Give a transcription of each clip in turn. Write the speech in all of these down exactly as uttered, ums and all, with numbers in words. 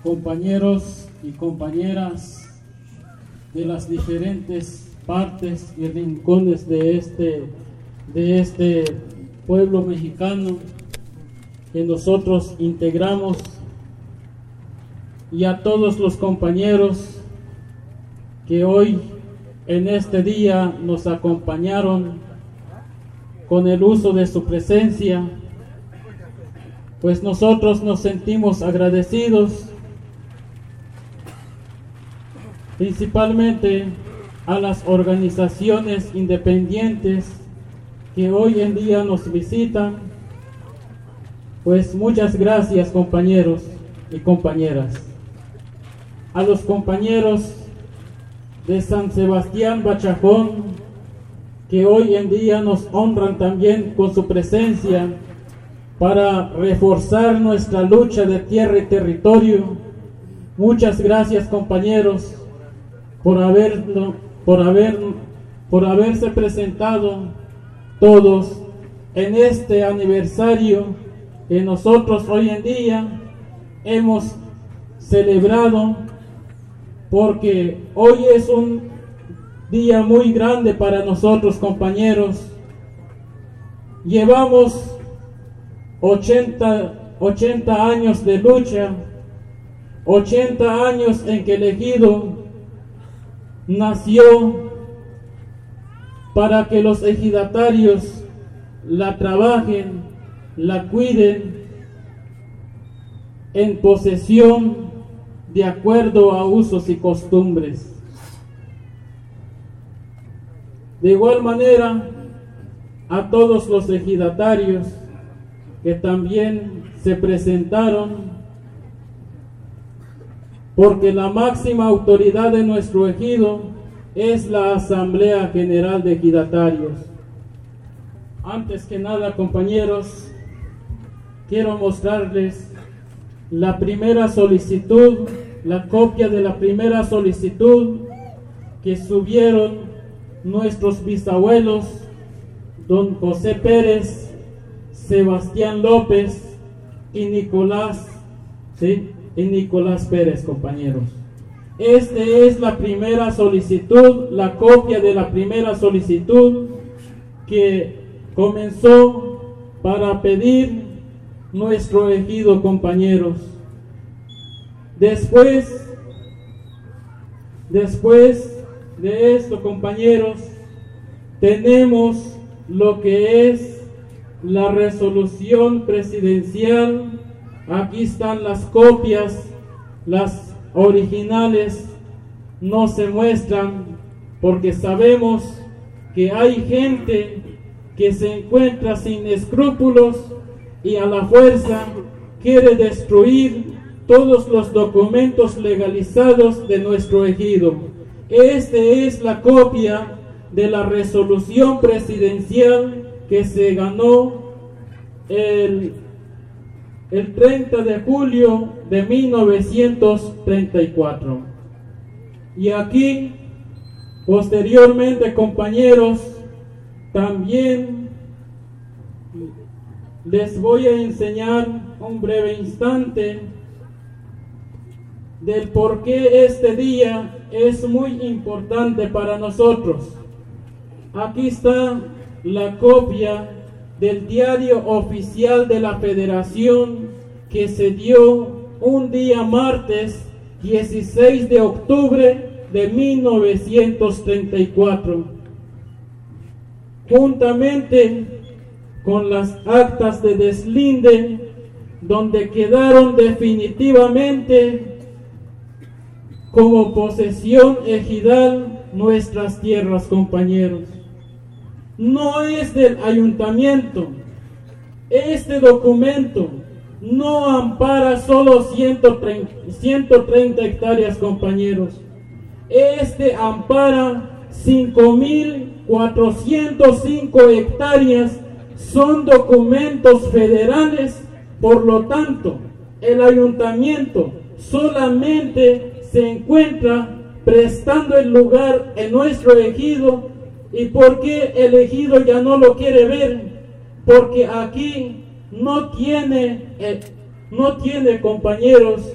compañeros y compañeras de las diferentes partes y rincones de este, de este pueblo mexicano que nosotros integramos, y a todos los compañeros que hoy en este día nos acompañaron con el uso de su presencia, pues nosotros nos sentimos agradecidos, principalmente a las organizaciones independientes que hoy en día nos visitan. Pues muchas gracias, compañeros y compañeras. A los compañeros de San Sebastián Bachajón, que hoy en día nos honran también con su presencia para reforzar nuestra lucha de tierra y territorio. Muchas gracias, compañeros, por haberlo, por haber, por haberse presentado todos en este aniversario que nosotros hoy en día hemos celebrado, porque hoy es un día muy grande para nosotros, compañeros. Llevamos ochenta, ochenta años de lucha, ochenta años en que el ejido nació para que los ejidatarios la trabajen, la cuiden en posesión de acuerdo a usos y costumbres. De igual manera, a todos los ejidatarios que también se presentaron, porque la máxima autoridad de nuestro ejido es la Asamblea General de Ejidatarios. Antes que nada, compañeros, quiero mostrarles la primera solicitud, la copia de la primera solicitud que subieron nuestros bisabuelos, don José Pérez, Sebastián López y Nicolás, ¿sí? y Nicolás Pérez, compañeros. Esta es la primera solicitud, la copia de la primera solicitud que comenzó para pedir nuestro ejido, compañeros. Después, después de esto, compañeros, tenemos lo que es la resolución presidencial. Aquí están las copias, las originales no se muestran porque sabemos que hay gente que se encuentra sin escrúpulos y a la fuerza quiere destruir todos los documentos legalizados de nuestro ejido. Esta es la copia de la resolución presidencial que se ganó el el treinta de julio de mil novecientos treinta y cuatro. Y aquí, posteriormente, compañeros, también les voy a enseñar un breve instante del por qué este día es muy importante para nosotros. Aquí está la copia del diario oficial de la Federación que se dio un día martes dieciséis de octubre de mil novecientos treinta y cuatro, juntamente con las actas de deslinde, donde quedaron definitivamente como posesión ejidal nuestras tierras, compañeros. No es del ayuntamiento. Este documento no ampara solo ciento treinta hectáreas, compañeros. Este ampara cinco mil cuatrocientas cinco hectáreas. Son documentos federales, por lo tanto, el ayuntamiento solamente se encuentra prestando el lugar en nuestro ejido. ¿Y por qué el ejido ya no lo quiere ver? Porque aquí no tiene, eh, no tiene, compañeros,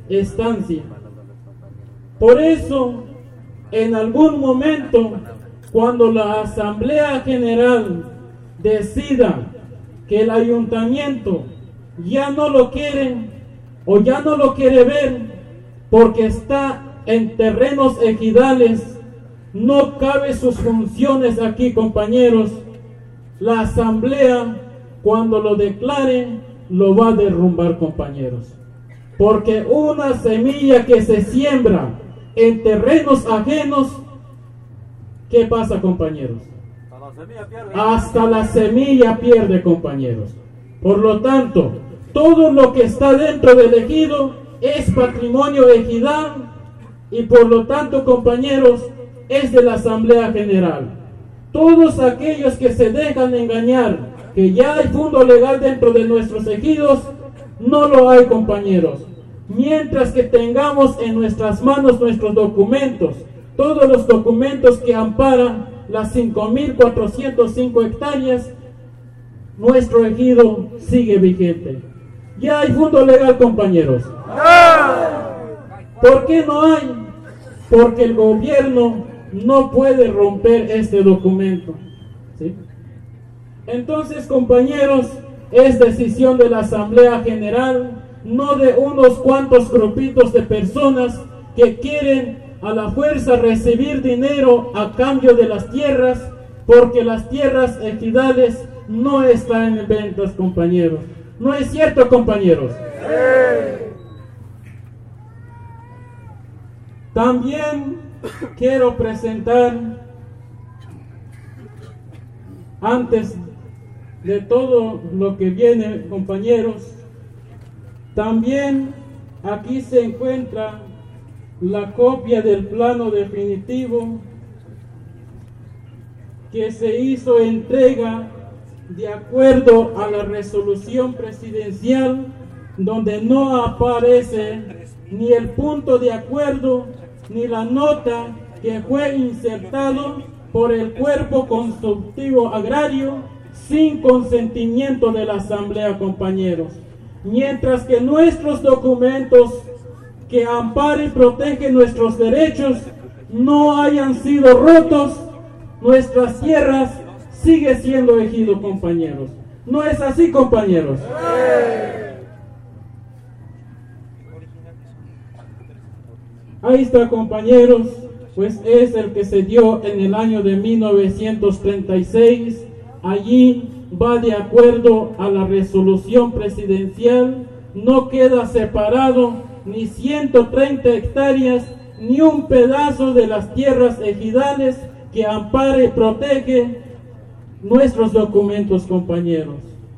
estancia. Por eso, en algún momento, cuando la Asamblea General decida que el ayuntamiento ya no lo quiere o ya no lo quiere ver porque está en terrenos ejidales, no cabe sus funciones aquí, compañeros. La Asamblea, cuando lo declare, lo va a derrumbar, compañeros. Porque una semilla que se siembra en terrenos ajenos, ¿qué pasa, compañeros? Hasta la semilla pierde, compañeros. Por lo tanto, todo lo que está dentro del ejido es patrimonio ejidal y por lo tanto, compañeros, es de la Asamblea General. Todos aquellos que se dejan engañar que ya hay fondo legal dentro de nuestros ejidos, no lo hay, compañeros. Mientras que tengamos en nuestras manos nuestros documentos, todos los documentos que amparan las cinco mil cuatrocientas cinco hectáreas, nuestro ejido sigue vigente. Ya hay fondo legal, compañeros. ¿Por qué no hay? Porque el gobierno no puede romper este documento, ¿sí? Entonces, compañeros, es decisión de la Asamblea General, no de unos cuantos grupitos de personas que quieren a la fuerza recibir dinero a cambio de las tierras, porque las tierras ejidales no están en ventas, compañeros. ¿No es cierto, compañeros? Sí. También quiero presentar, antes de todo lo que viene, compañeros, también aquí se encuentra la copia del plano definitivo que se hizo entrega de acuerdo a la resolución presidencial, donde no aparece ni el punto de acuerdo ni la nota que fue insertado por el cuerpo consultivo agrario sin consentimiento de la Asamblea, compañeros. Mientras que nuestros documentos que amparan y protegen nuestros derechos no hayan sido rotos, nuestras tierras sigue siendo ejido, compañeros. ¿No es así, compañeros? Ahí está, compañeros, pues es el que se dio en el año de mil novecientos treinta y seis. Allí va de acuerdo a la resolución presidencial, no queda separado ni ciento treinta hectáreas, ni un pedazo de las tierras ejidales que ampare y protege nuestros documentos, compañeros.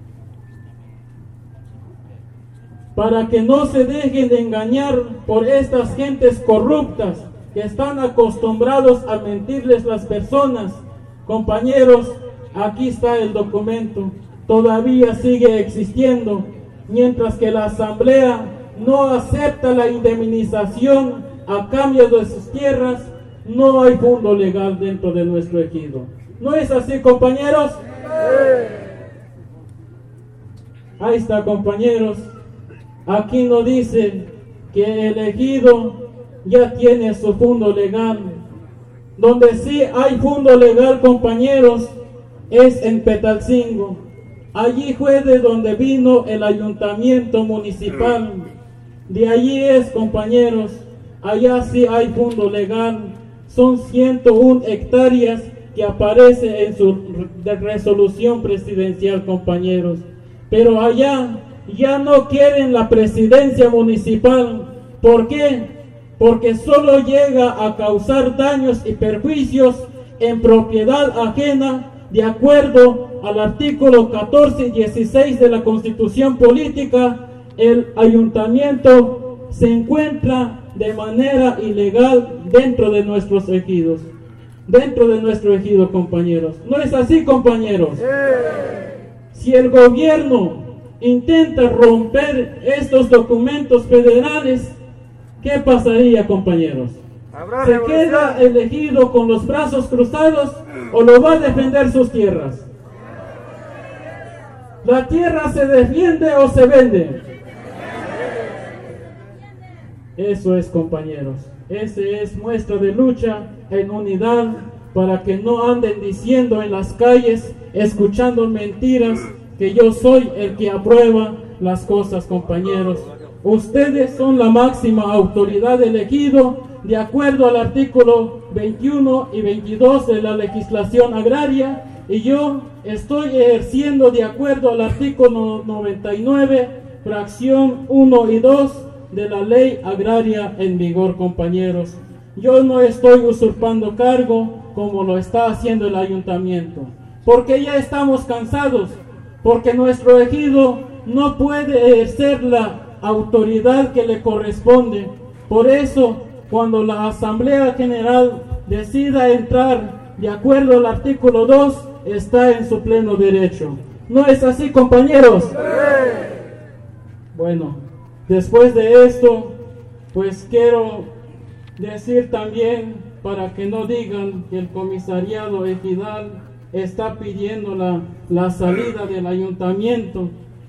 Para que no se dejen de engañar por estas gentes corruptas que están acostumbrados a mentirles las personas, compañeros, aquí está el documento, todavía sigue existiendo, mientras que la Asamblea no acepta la indemnización a cambio de sus tierras, no hay fondo legal dentro de nuestro ejido. ¿No es así, compañeros? Ahí está, compañeros. Aquí nos dice que el ejido ya tiene su fondo legal. Donde sí hay fondo legal, compañeros, es en Petalcingo. Allí fue de donde vino el ayuntamiento municipal. De allí es, compañeros, allá sí hay fondo legal. Son ciento una hectáreas que aparece en su resolución presidencial, compañeros. Pero allá ya no quieren la presidencia municipal. ¿Por qué? Porque solo llega a causar daños y perjuicios en propiedad ajena, de acuerdo al artículo catorce y dieciséis de la Constitución Política. El ayuntamiento se encuentra de manera ilegal dentro de nuestros ejidos, dentro de nuestro ejido, compañeros. ¿No es así, compañeros? Si el gobierno intenta romper estos documentos federales, ¿qué pasaría, compañeros? ¿Se queda el ejido con los brazos cruzados o lo va a defender sus tierras? ¿La tierra se defiende o se vende? Eso es, compañeros. Ese es muestra de lucha en unidad para que no anden diciendo en las calles, escuchando mentiras, que yo soy el que aprueba las cosas, compañeros. Ustedes son la máxima autoridad del ejido, de acuerdo al artículo veintiuno y veintidós de la legislación agraria, y yo estoy ejerciendo de acuerdo al artículo noventa y nueve, fracción uno y dos de la ley agraria en vigor, compañeros. Yo no estoy usurpando cargo como lo está haciendo el ayuntamiento, porque ya estamos cansados, porque nuestro ejido no puede ejercer la autoridad que le corresponde. Por eso, cuando la Asamblea General decida entrar de acuerdo al artículo dos, está en su pleno derecho. ¿No es así, compañeros? ¡Sí! Bueno, después de esto, pues quiero decir también, para que no digan que el comisariado ejidal está pidiendo la, la salida del ayuntamiento.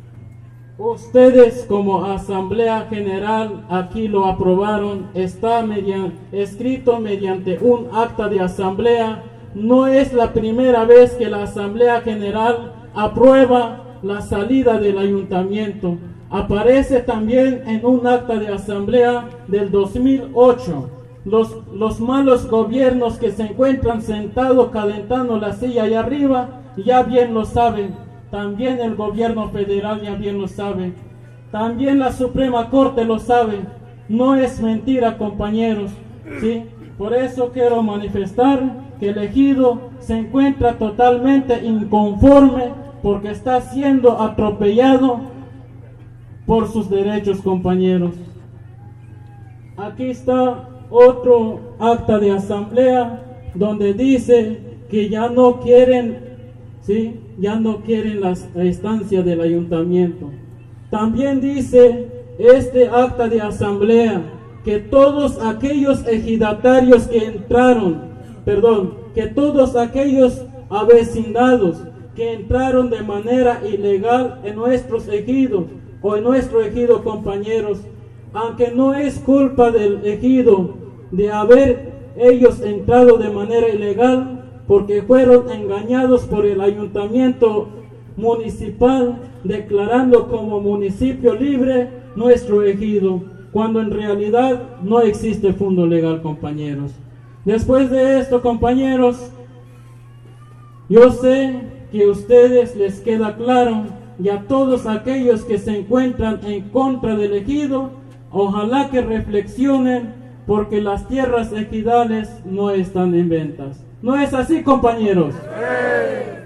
Ustedes como Asamblea General aquí lo aprobaron, está mediante, escrito mediante un acta de asamblea. No es la primera vez que la Asamblea General aprueba la salida del ayuntamiento. Aparece también en un acta de asamblea del dos mil ocho. Los, los malos gobiernos que se encuentran sentados calentando la silla allá arriba, ya bien lo saben. También el gobierno federal ya bien lo sabe. También la Suprema Corte lo sabe. No es mentira, compañeros, ¿sí? Por eso quiero manifestar que el ejido se encuentra totalmente inconforme porque está siendo atropellado por sus derechos, compañeros. Aquí está otro acta de asamblea donde dice que ya no quieren, ¿sí? Ya no quieren la estancia del ayuntamiento. También dice este acta de asamblea que todos aquellos ejidatarios que entraron, perdón, que todos aquellos avecindados que entraron de manera ilegal en nuestros ejidos o en nuestro ejido, compañeros, aunque no es culpa del ejido de haber ellos entrado de manera ilegal, porque fueron engañados por el ayuntamiento municipal declarando como municipio libre nuestro ejido, cuando en realidad no existe fondo legal, compañeros. Después de esto, compañeros, yo sé que a ustedes les queda claro, y a todos aquellos que se encuentran en contra del ejido, ojalá que reflexionen, porque las tierras ejidales no están en ventas. ¿No es así, compañeros? ¡Sí!